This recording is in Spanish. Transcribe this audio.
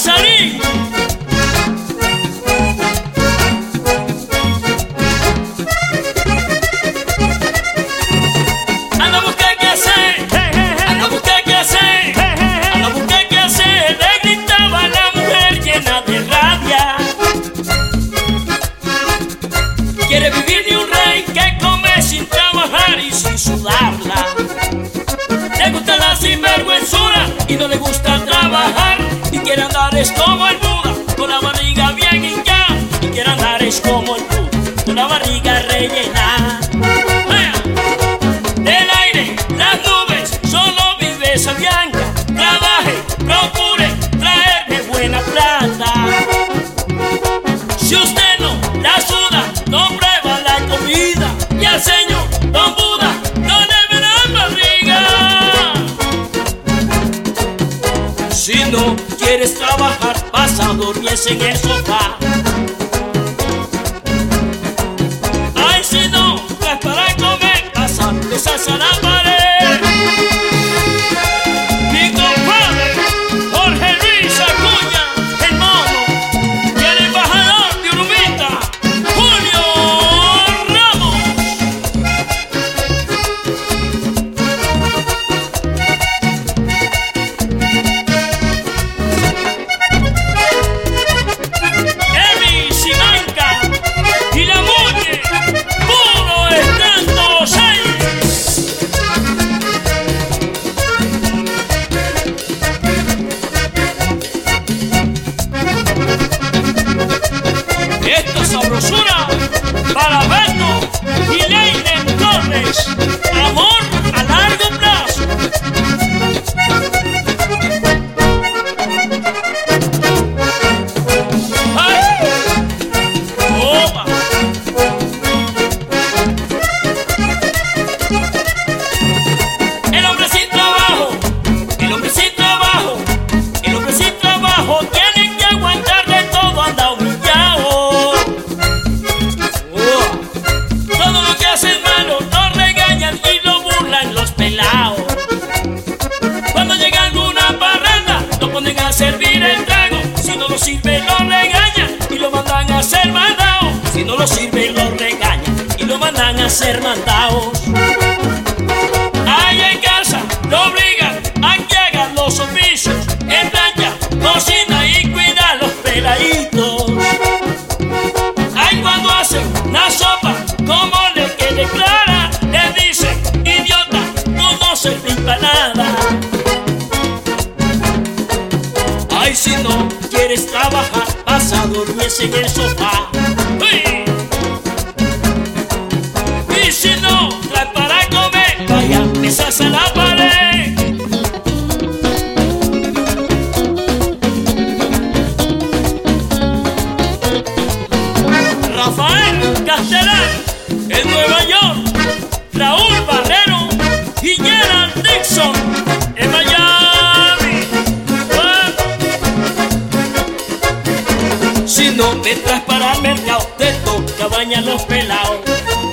Nazarín. Anda a buscar qué hacer, anda a buscar qué hacer, anda a buscar qué hacer, le gritaba la mujer llena de rabia. Quiere vivir de un rey que come sin trabajar y sin sudarla. Le gusta la sinvergüenzura y no le gusta trabajar. Y quiere andar es como el Buda, con la barriga bien hinchada. Y quiere andar es como el Buda, con la barriga rellenada. Del aire, las nubes, solo vive esa Bianca. Trabaje, procure traerme buena plata. Si usted no la suda, no prueba la comida. Y al señor Don Buda no le ve la barriga. Si no quieres trabajar, vas a dormirse en el sofá. Ay, si no, pues para comer, vas a besarse a la pared. Mi compadre Jorge Luis Acuña, el mono, y el embajador de Urumita, Julio Ramos. Emi Simanca y la Muñe, puro estando 6. Esta sabrosura para Beto y Leiden Torres, amor a largo plazo. ¡Ay! ¡Opa! El hombre sin trabajo, el hombre sin trabajo, el hombre sin trabajo tiene que aguantar de todo, anda humillado. Todo lo que hace malo lo regañan y lo burlan los pelados. Cuando llega alguna parranda lo ponen a servir el trago. Si no lo sirve lo regañan y lo mandan a ser mandado. Si no lo sirve lo regañan y lo mandan a ser mandados. Ahí en casa lo obligan a que hagan los oficios, en plancha, cocina y cuida a los peladitos. Ahí cuando hacen una sopa, como le quede clara, le dicen, idiota, tú no servís para nada. Ay, si no quieres trabajar, vas a dormirse en el sofá. ¡Uy! Y si no trae para comer, vaya, besarse a la pared. Rafael Castellán en Nueva York, Raúl Barrero y Gerald Dixon en Miami. Si no te traes para el mercado, te toca bañar los pelados.